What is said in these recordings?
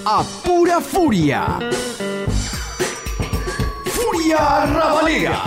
a pura furia. Furia Rabalera.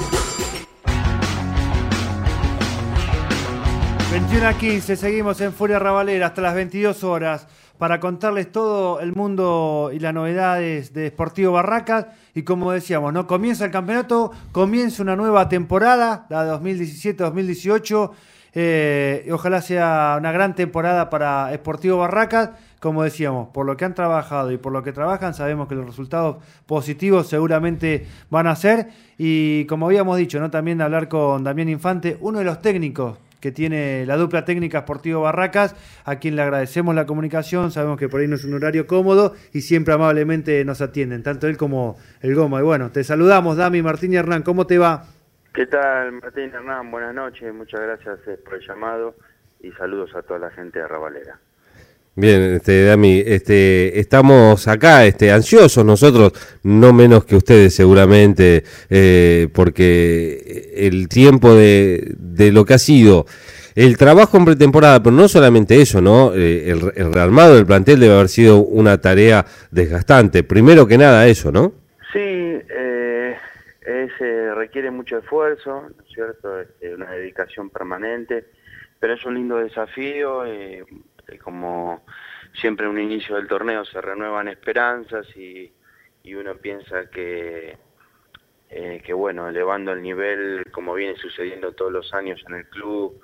21:15, seguimos en Furia Rabalera hasta las 22 horas para contarles todo el mundo y las novedades de Sportivo Barracas. Y como decíamos, ¿no? Comienza el campeonato, comienza una nueva temporada, la 2017-2018. Ojalá sea una gran temporada para Sportivo Barracas. Como decíamos, por lo que han trabajado y por lo que trabajan, sabemos que los resultados positivos seguramente van a ser. Y como habíamos dicho, ¿no? También hablar con Damián Infante, uno de los técnicos que tiene la dupla técnica Sportivo Barracas, a quien le agradecemos la comunicación. Sabemos que por ahí no es un horario cómodo y siempre amablemente nos atienden, tanto él como el Goma. Y bueno, te saludamos, Dami, Martín y Hernán, ¿cómo te va? ¿Qué tal, Martín, Hernán? Buenas noches, muchas gracias por el llamado y saludos a toda la gente de Rabalera. Bien, Dami, estamos acá, ansiosos nosotros, no menos que ustedes seguramente, porque el tiempo de lo que ha sido el trabajo en pretemporada, pero no solamente eso, ¿no? El rearmado del plantel debe haber sido una tarea desgastante. Primero que nada eso, ¿no? Sí, requiere mucho esfuerzo, ¿no es cierto? Una dedicación permanente, pero es un lindo desafío. Como siempre en un inicio del torneo se renuevan esperanzas y uno piensa que bueno, elevando el nivel como viene sucediendo todos los años en el club,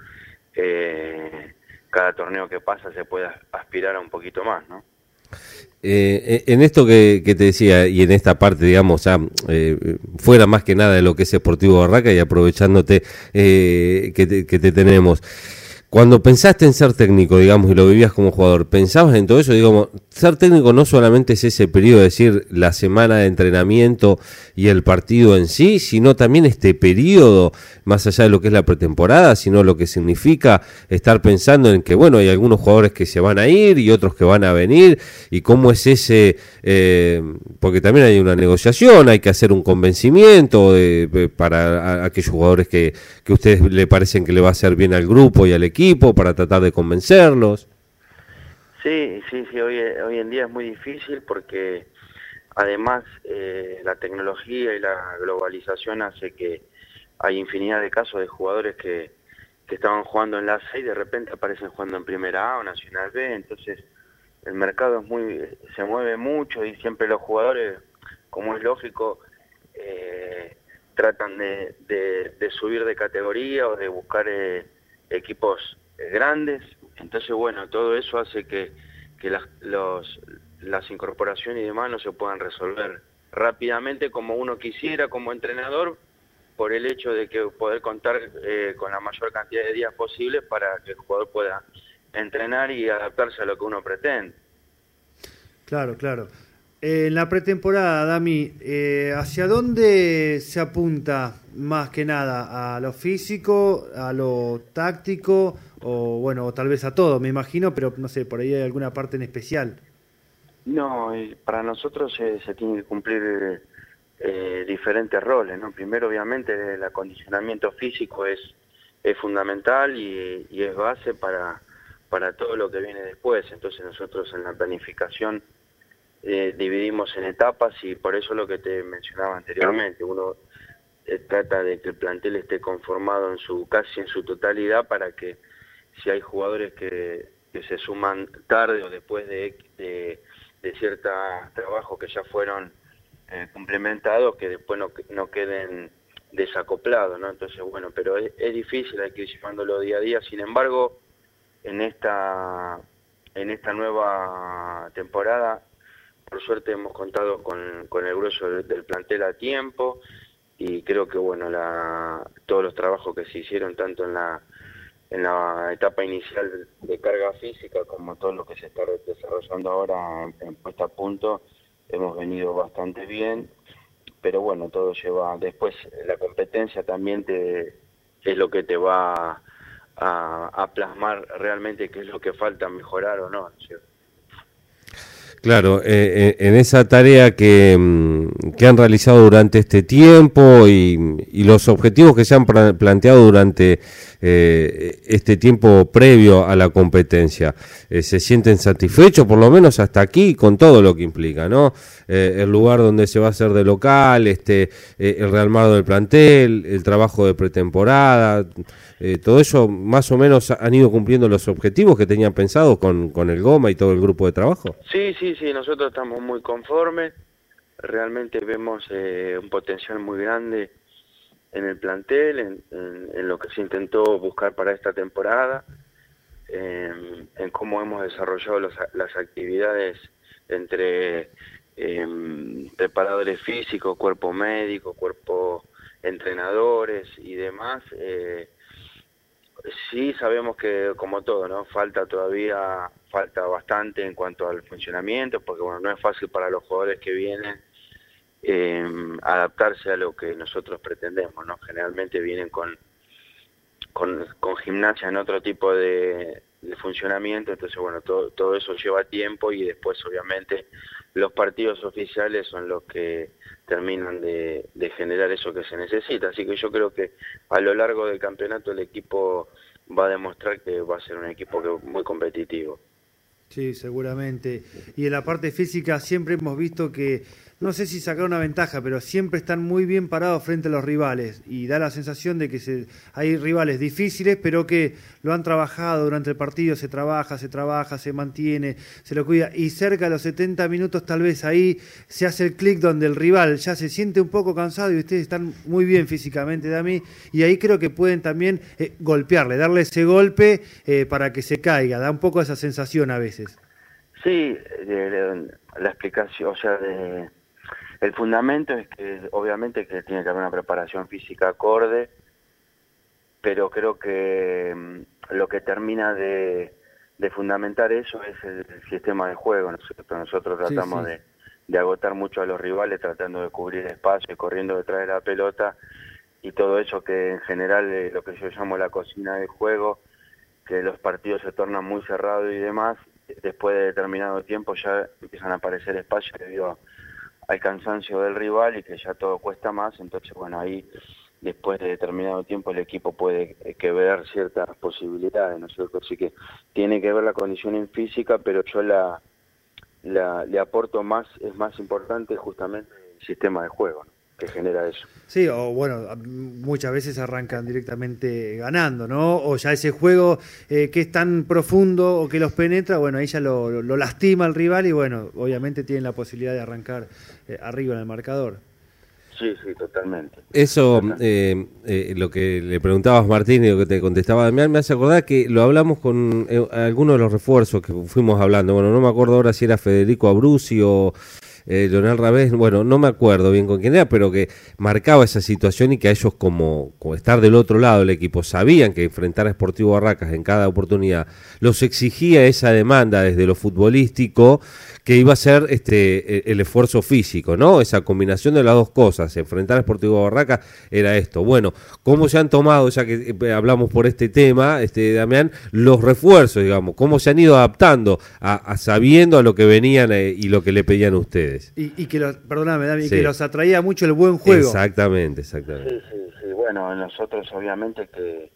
cada torneo que pasa se puede aspirar a un poquito más, ¿no? En esto que te decía y en esta parte, digamos, fuera más que nada de lo que es Sportivo Barraca y aprovechándote que te tenemos. Cuando pensaste en ser técnico, digamos, y lo vivías como jugador, ¿pensabas en todo eso? Digamos, ser técnico no solamente es ese periodo, es decir, la semana de entrenamiento y el partido en sí, sino también este periodo, más allá de lo que es la pretemporada, sino lo que significa estar pensando en que, bueno, hay algunos jugadores que se van a ir y otros que van a venir, y cómo es porque también hay una negociación, hay que hacer un convencimiento para aquellos jugadores que a ustedes le parecen que le va a hacer bien al grupo y al equipo, para tratar de convencerlos. Sí, hoy en día es muy difícil porque además la tecnología y la globalización hace que hay infinidad de casos de jugadores que estaban jugando en la C y de repente aparecen jugando en Primera A o Nacional B, entonces el mercado se mueve mucho y siempre los jugadores, como es lógico, tratan de subir de categoría o de buscar equipos grandes. Entonces, bueno, todo eso hace que las incorporaciones y demás no se puedan resolver rápidamente como uno quisiera como entrenador, por el hecho de que poder contar con la mayor cantidad de días posible para que el jugador pueda entrenar y adaptarse a lo que uno pretende. Claro. En la pretemporada, Dami, ¿hacia dónde se apunta más que nada? ¿A lo físico, a lo táctico o bueno, o tal vez a todo, me imagino, pero no sé, por ahí hay alguna parte en especial? No, para nosotros se tienen que cumplir diferentes roles, ¿no? Primero, obviamente, el acondicionamiento físico es fundamental y es base para todo lo que viene después. Entonces nosotros en la planificación dividimos en etapas y por eso lo que te mencionaba anteriormente, uno trata de que el plantel esté conformado casi en su totalidad para que si hay jugadores que se suman tarde o después de ciertos trabajos que ya fueron complementados, que después no queden desacoplados, ¿no? Entonces, bueno, pero es difícil, hay que ir llevándolo día a día. Sin embargo, en esta nueva temporada, por suerte hemos contado con el grueso del plantel a tiempo y creo que bueno, todos los trabajos que se hicieron tanto en la etapa inicial de carga física como todo lo que se está desarrollando ahora en puesta a punto, hemos venido bastante bien, pero bueno, todo lleva, después la competencia también es lo que te va a plasmar realmente qué es lo que falta mejorar o no, ¿cierto? Claro, en esa tarea que han realizado durante este tiempo y los objetivos que se han planteado durante este tiempo previo a la competencia, ¿se sienten satisfechos por lo menos hasta aquí con todo lo que implica, ¿no? El lugar donde se va a hacer de local, el rearmado del plantel, el trabajo de pretemporada, todo eso más o menos han ido cumpliendo los objetivos que tenían pensados con el Goma y todo el grupo de trabajo? Sí, nosotros estamos muy conformes, realmente vemos un potencial muy grande en el plantel, en lo que se intentó buscar para esta temporada, en cómo hemos desarrollado las actividades entre preparadores físicos, cuerpo médico, cuerpo entrenadores y demás. Sí, sabemos que como todo, ¿no? Falta bastante en cuanto al funcionamiento, porque bueno, no es fácil para los jugadores que vienen adaptarse a lo que nosotros pretendemos, ¿no? Generalmente vienen con gimnasia en otro tipo de funcionamiento, entonces bueno, todo eso lleva tiempo y después obviamente los partidos oficiales son los que terminan de generar eso que se necesita, así que yo creo que a lo largo del campeonato el equipo va a demostrar que va a ser un equipo muy competitivo. Sí, seguramente. Y en la parte física siempre hemos visto que, no sé si sacar una ventaja, pero siempre están muy bien parados frente a los rivales y da la sensación de que hay rivales difíciles, pero que lo han trabajado durante el partido, se trabaja, se mantiene, se lo cuida y cerca de los 70 minutos tal vez ahí se hace el clic donde el rival ya se siente un poco cansado y ustedes están muy bien físicamente, Dami, y ahí creo que pueden también golpearle, darle ese golpe para que se caiga, da un poco esa sensación a veces. Sí, la explicación, o sea, el fundamento es que obviamente que tiene que haber una preparación física acorde, pero creo que lo que termina de fundamentar eso es el sistema de juego, ¿no es cierto? Nosotros tratamos de agotar mucho a los rivales, tratando de cubrir espacio y corriendo detrás de la pelota, y todo eso que en general lo que yo llamo la cocina del juego, que los partidos se tornan muy cerrados y demás, después de determinado tiempo ya empiezan a aparecer espacios debido al cansancio del rival y que ya todo cuesta más, entonces bueno, ahí después de determinado tiempo el equipo puede quebrar ciertas posibilidades, ¿no es cierto? Así que tiene que ver la condición en física, pero yo le aporto más, es más importante justamente el sistema de juego, ¿no?, que genera eso. Sí, o bueno, muchas veces arrancan directamente ganando, ¿no? O ya ese juego que es tan profundo o que los penetra, bueno, ahí ya lo lastima al rival y bueno, obviamente tienen la posibilidad de arrancar arriba en el marcador. Sí, totalmente. Eso, lo que le preguntabas Martín y lo que te contestaba Damián, me hace acordar que lo hablamos con algunos de los refuerzos que fuimos hablando. Bueno, no me acuerdo ahora si era Federico Abruzzi o Leonel Rabés, bueno, no me acuerdo bien con quién era, pero que marcaba esa situación y que a ellos como estar del otro lado del equipo sabían que enfrentar a Sportivo Barracas en cada oportunidad los exigía esa demanda desde lo futbolístico, que iba a ser el esfuerzo físico, ¿no? Esa combinación de las dos cosas, enfrentar a Sportivo Barracas era esto. Bueno, ¿cómo se han tomado, ya que hablamos por este tema, Damián, los refuerzos, digamos, cómo se han ido adaptando a sabiendo a lo que venían y lo que le pedían a ustedes? Y que perdóname, Dami, que los atraía mucho el buen juego. Exactamente. Sí. Bueno, nosotros obviamente que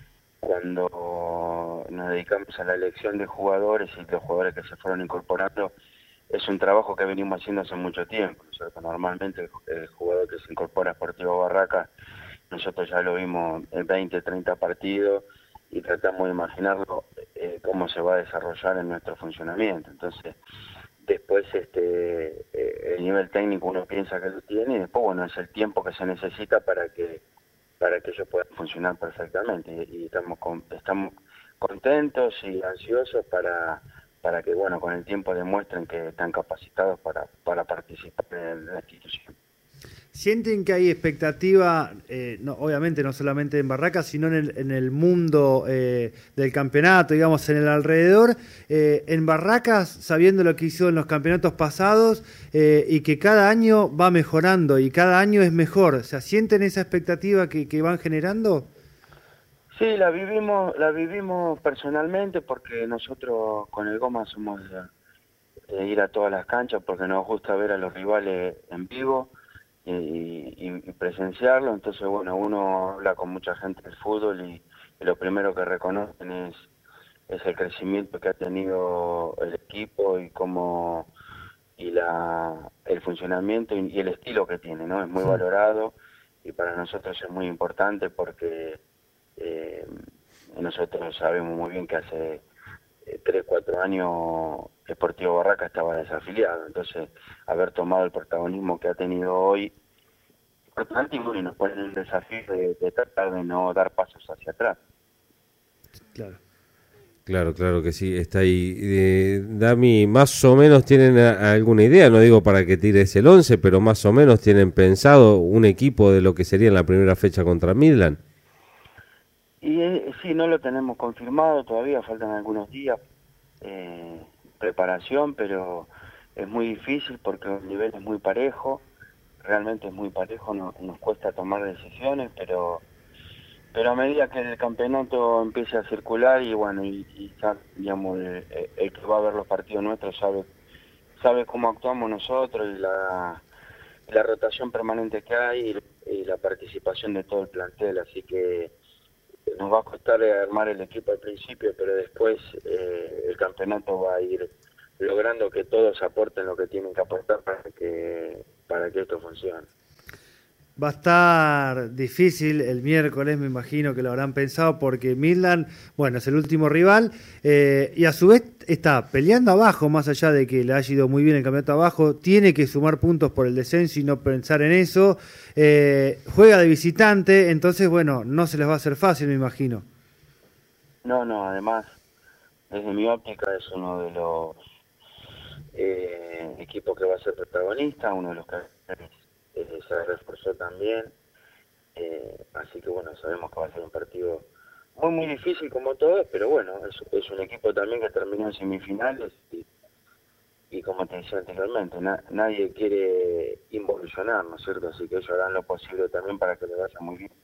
cuando nos dedicamos a la elección de jugadores y los jugadores que se fueron incorporando, es un trabajo que venimos haciendo hace mucho tiempo, ¿no es cierto? Normalmente el jugador que se incorpora a Sportivo Barracas, nosotros ya lo vimos en 20, 30 partidos y tratamos de imaginarlo cómo se va a desarrollar en nuestro funcionamiento. Entonces, después el nivel técnico uno piensa que lo tiene y después bueno, es el tiempo que se necesita para que ellos puedan funcionar perfectamente y estamos contentos y ansiosos para que bueno, con el tiempo demuestren que están capacitados para participar en la institución. ¿Sienten que hay expectativa, obviamente no solamente en Barracas, sino en el mundo del campeonato, digamos, en el alrededor, en Barracas, sabiendo lo que hizo en los campeonatos pasados y que cada año va mejorando y cada año es mejor? O sea, ¿sienten esa expectativa que van generando? Sí, la vivimos personalmente porque nosotros con el Goma somos ir a todas las canchas porque nos gusta ver a los rivales en vivo y presenciarlo. Entonces, bueno, uno habla con mucha gente del fútbol y lo primero que reconocen es el crecimiento que ha tenido el equipo y cómo el funcionamiento y el estilo que tiene, ¿no? Es muy valorado y para nosotros es muy importante porque nosotros sabemos muy bien que hace 3, 4 años Sportivo Barraca estaba desafiliado, entonces haber tomado el protagonismo que ha tenido hoy importante, y bueno, nos pone el desafío de tratar de no dar pasos hacia atrás. Claro. Claro que sí, está ahí. Dami, más o menos tienen alguna idea, no digo para que tires el 11, pero más o menos tienen pensado un equipo de lo que sería en la primera fecha contra Midland. Y sí, no lo tenemos confirmado todavía, faltan algunos días, preparación, pero es muy difícil porque el nivel es muy parejo, realmente es muy parejo, nos cuesta tomar decisiones, pero a medida que el campeonato empiece a circular y bueno, y ya, digamos, el que va a ver los partidos nuestros sabe cómo actuamos nosotros y la rotación permanente que hay y la participación de todo el plantel, así que nos va a costar armar el equipo al principio, pero después el campeonato va a ir logrando que todos aporten lo que tienen que aportar para que esto funcione. Va a estar difícil el miércoles, me imagino que lo habrán pensado, porque Midland, bueno, es el último rival, y a su vez está peleando abajo, más allá de que le haya ido muy bien el campeonato abajo, tiene que sumar puntos por el descenso y no pensar en eso, juega de visitante, entonces, bueno, no se les va a hacer fácil, me imagino. No, además, desde mi óptica es uno de los equipos que va a ser protagonista, uno de los que se reforzó también, así que bueno, sabemos que va a ser un partido muy difícil como todos, pero bueno, es un equipo también que terminó en semifinales y como te decía anteriormente, nadie quiere involucionar, ¿no es cierto? Así que ellos harán lo posible también para que le vaya muy bien.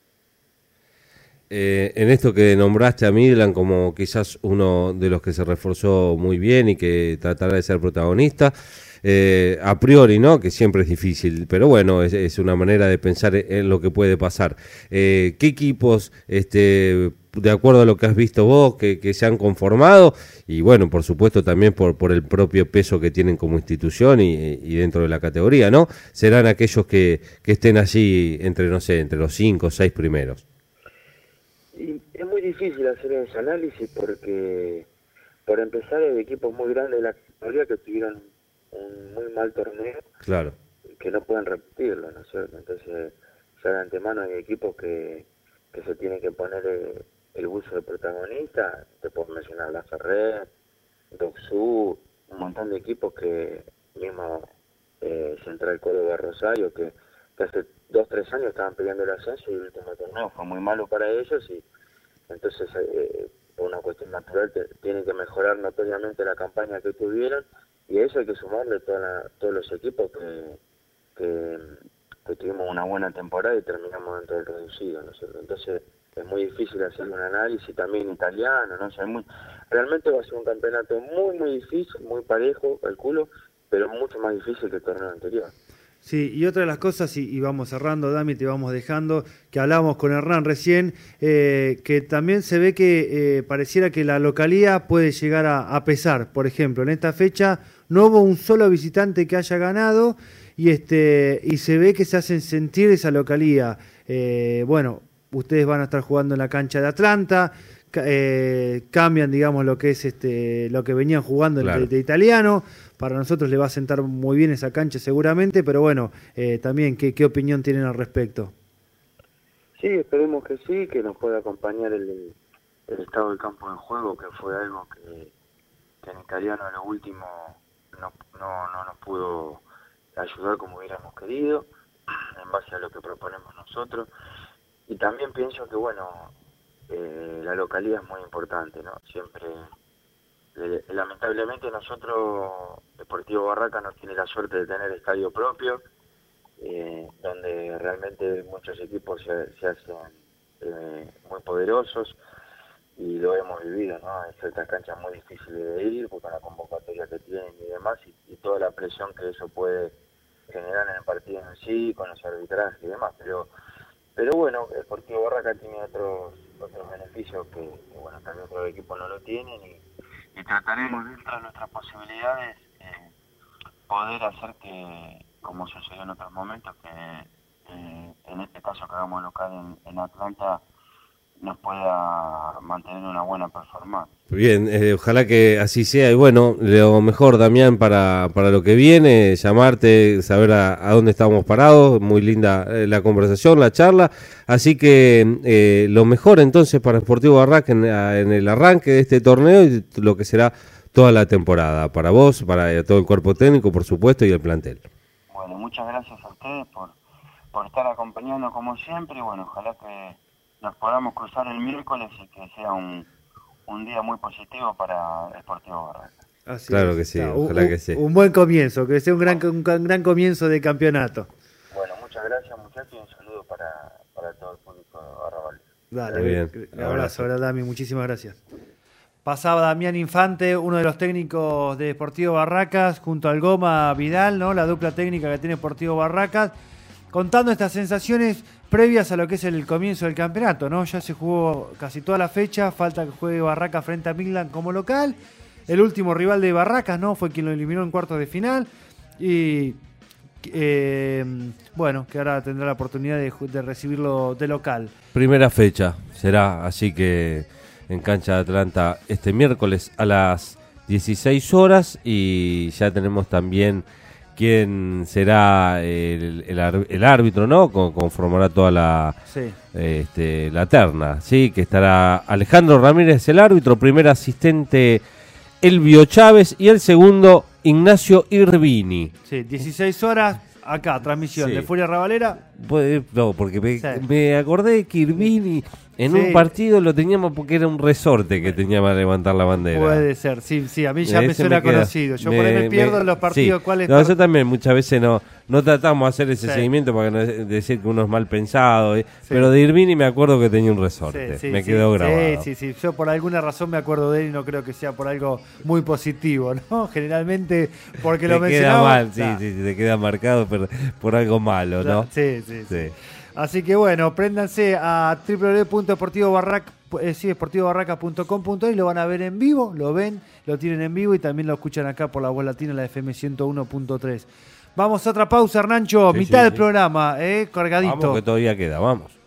En esto que nombraste a Midland como quizás uno de los que se reforzó muy bien y que tratará de ser protagonista, a priori, ¿no? Que siempre es difícil, pero bueno, es una manera de pensar en lo que puede pasar. ¿Qué equipos, de acuerdo a lo que has visto vos, que se han conformado? Y bueno, por supuesto también por el propio peso que tienen como institución y dentro de la categoría, ¿no? Serán aquellos que estén allí entre los 5 o 6 primeros. Y es muy difícil hacer ese análisis porque, por empezar, hay equipos muy grandes de la categoría que tuvieron un muy mal torneo, claro, que no pueden repetirlo, ¿no es cierto? Entonces, ya de antemano hay equipos que se tienen que poner el buzo de protagonista. Te puedo mencionar La Ferrer, Doxú, un montón de equipos que mismo Central Córdoba Rosario, que hace 2, 3 años estaban peleando el ascenso y el último torneo fue muy malo para ellos y entonces por una cuestión natural tienen que mejorar notoriamente la campaña que tuvieron y a eso hay que sumarle todos los equipos que tuvimos una buena temporada y terminamos dentro del reducido, ¿no es cierto? Entonces es muy difícil hacer un análisis también italiano, ¿no? O sea, realmente va a ser un campeonato muy difícil, muy parejo, calculo, pero mucho más difícil que el torneo anterior. Sí, y otra de las cosas, y vamos cerrando, Dami, te vamos dejando, que hablábamos con Hernán recién, que también se ve que pareciera que la localía puede llegar a pesar. Por ejemplo, en esta fecha no hubo un solo visitante que haya ganado y se ve que se hacen sentir esa localía. Bueno, ustedes van a estar jugando en la cancha de Atlanta, cambian, digamos, lo que es lo que venían jugando claro, de italiano. Para nosotros le va a sentar muy bien esa cancha seguramente, pero bueno, también, ¿qué opinión tienen al respecto? Sí, esperemos que sí, que nos pueda acompañar el estado del campo de juego, que fue algo que en italiano en lo último no nos pudo ayudar como hubiéramos querido, en base a lo que proponemos nosotros. Y también pienso que, bueno, la localidad es muy importante, ¿no? Siempre, lamentablemente muy Deportivo Barraca no tiene la suerte de tener estadio propio, donde realmente muchos equipos se hacen muy poderosos lo hemos vivido, ¿no? Hay ciertas canchas muy difíciles de ir, porque con la convocatoria que tienen y demás, y toda la presión que eso puede generar en el partido en sí, con los arbitrajes y demás, pero bueno, el Deportivo Barraca tiene otros beneficios que bueno, tal vez otros equipos no lo tienen, y trataremos dentro de nuestras posibilidades poder hacer que, como sucedió en otros momentos, que en este caso que hagamos local en Atlanta, nos pueda mantener una buena performance. Bien, ojalá que así sea. Y bueno, lo mejor, Damián, para lo que viene, llamarte, saber a dónde estamos parados. Muy linda la conversación, la charla. Así que lo mejor entonces para Sportivo Barraca en el arranque de este torneo y lo que será toda la temporada. Para vos, para todo el cuerpo técnico, por supuesto, y el plantel. Bueno, muchas gracias a ustedes por estar acompañando como siempre. Y bueno, ojalá que nos podamos cruzar el miércoles y que sea un día muy positivo para Deportivo Barraca. Así claro es. que sí, ojalá que sí. Un buen comienzo, que sea un gran comienzo de campeonato. Bueno, muchas gracias muchachos y un saludo para todo el público de Barrabalí. Dale, bien. Un abrazo, Dami, muchísimas gracias. Pasaba Damián Infante, uno de los técnicos de Deportivo Barracas, junto al Goma Vidal, ¿no? La dupla técnica que tiene Deportivo Barracas, contando estas sensaciones previas a lo que es el comienzo del campeonato, ¿no? Ya se jugó casi toda la fecha, falta que juegue Barracas frente a Midland como local. El último rival de Barracas, ¿no? Fue quien lo eliminó en cuartos de final. Y bueno, que ahora tendrá la oportunidad de recibirlo de local. Primera fecha será, así que en cancha de Atlanta este miércoles a las 16 horas y ya tenemos también quién será el árbitro, ¿no? Conformará toda la terna, ¿sí? Que estará Alejandro Ramírez, el árbitro, primer asistente Elvio Chávez y el segundo Ignacio Irvini. Sí, 16 horas, acá, transmisión de Furia Ravalera. No, porque me acordé que Irvini en un partido lo teníamos porque era un resorte que tenía para levantar la bandera. Puede ser, sí, a mí ya me suena conocido. Yo por ahí me pierdo en los partidos. ¿Cuáles? No, yo también muchas veces no tratamos de hacer ese seguimiento para no decir que uno es mal pensado. Pero de Irvini me acuerdo que tenía un resorte. Me quedó grabado. Sí. Yo por alguna razón me acuerdo de él y no creo que sea por algo muy positivo, ¿no? Generalmente porque lo mencionaba. Te queda mal, sí, te queda marcado por algo malo, ¿no? Sí. Así que bueno, préndanse a www.deportivobarraca.com.ar y lo van a ver en vivo, lo tienen en vivo y también lo escuchan acá por la Voz Latina, la FM 101.3. Vamos a otra pausa, Hernancho, mitad del programa, cargadito. Vamos que todavía queda, vamos.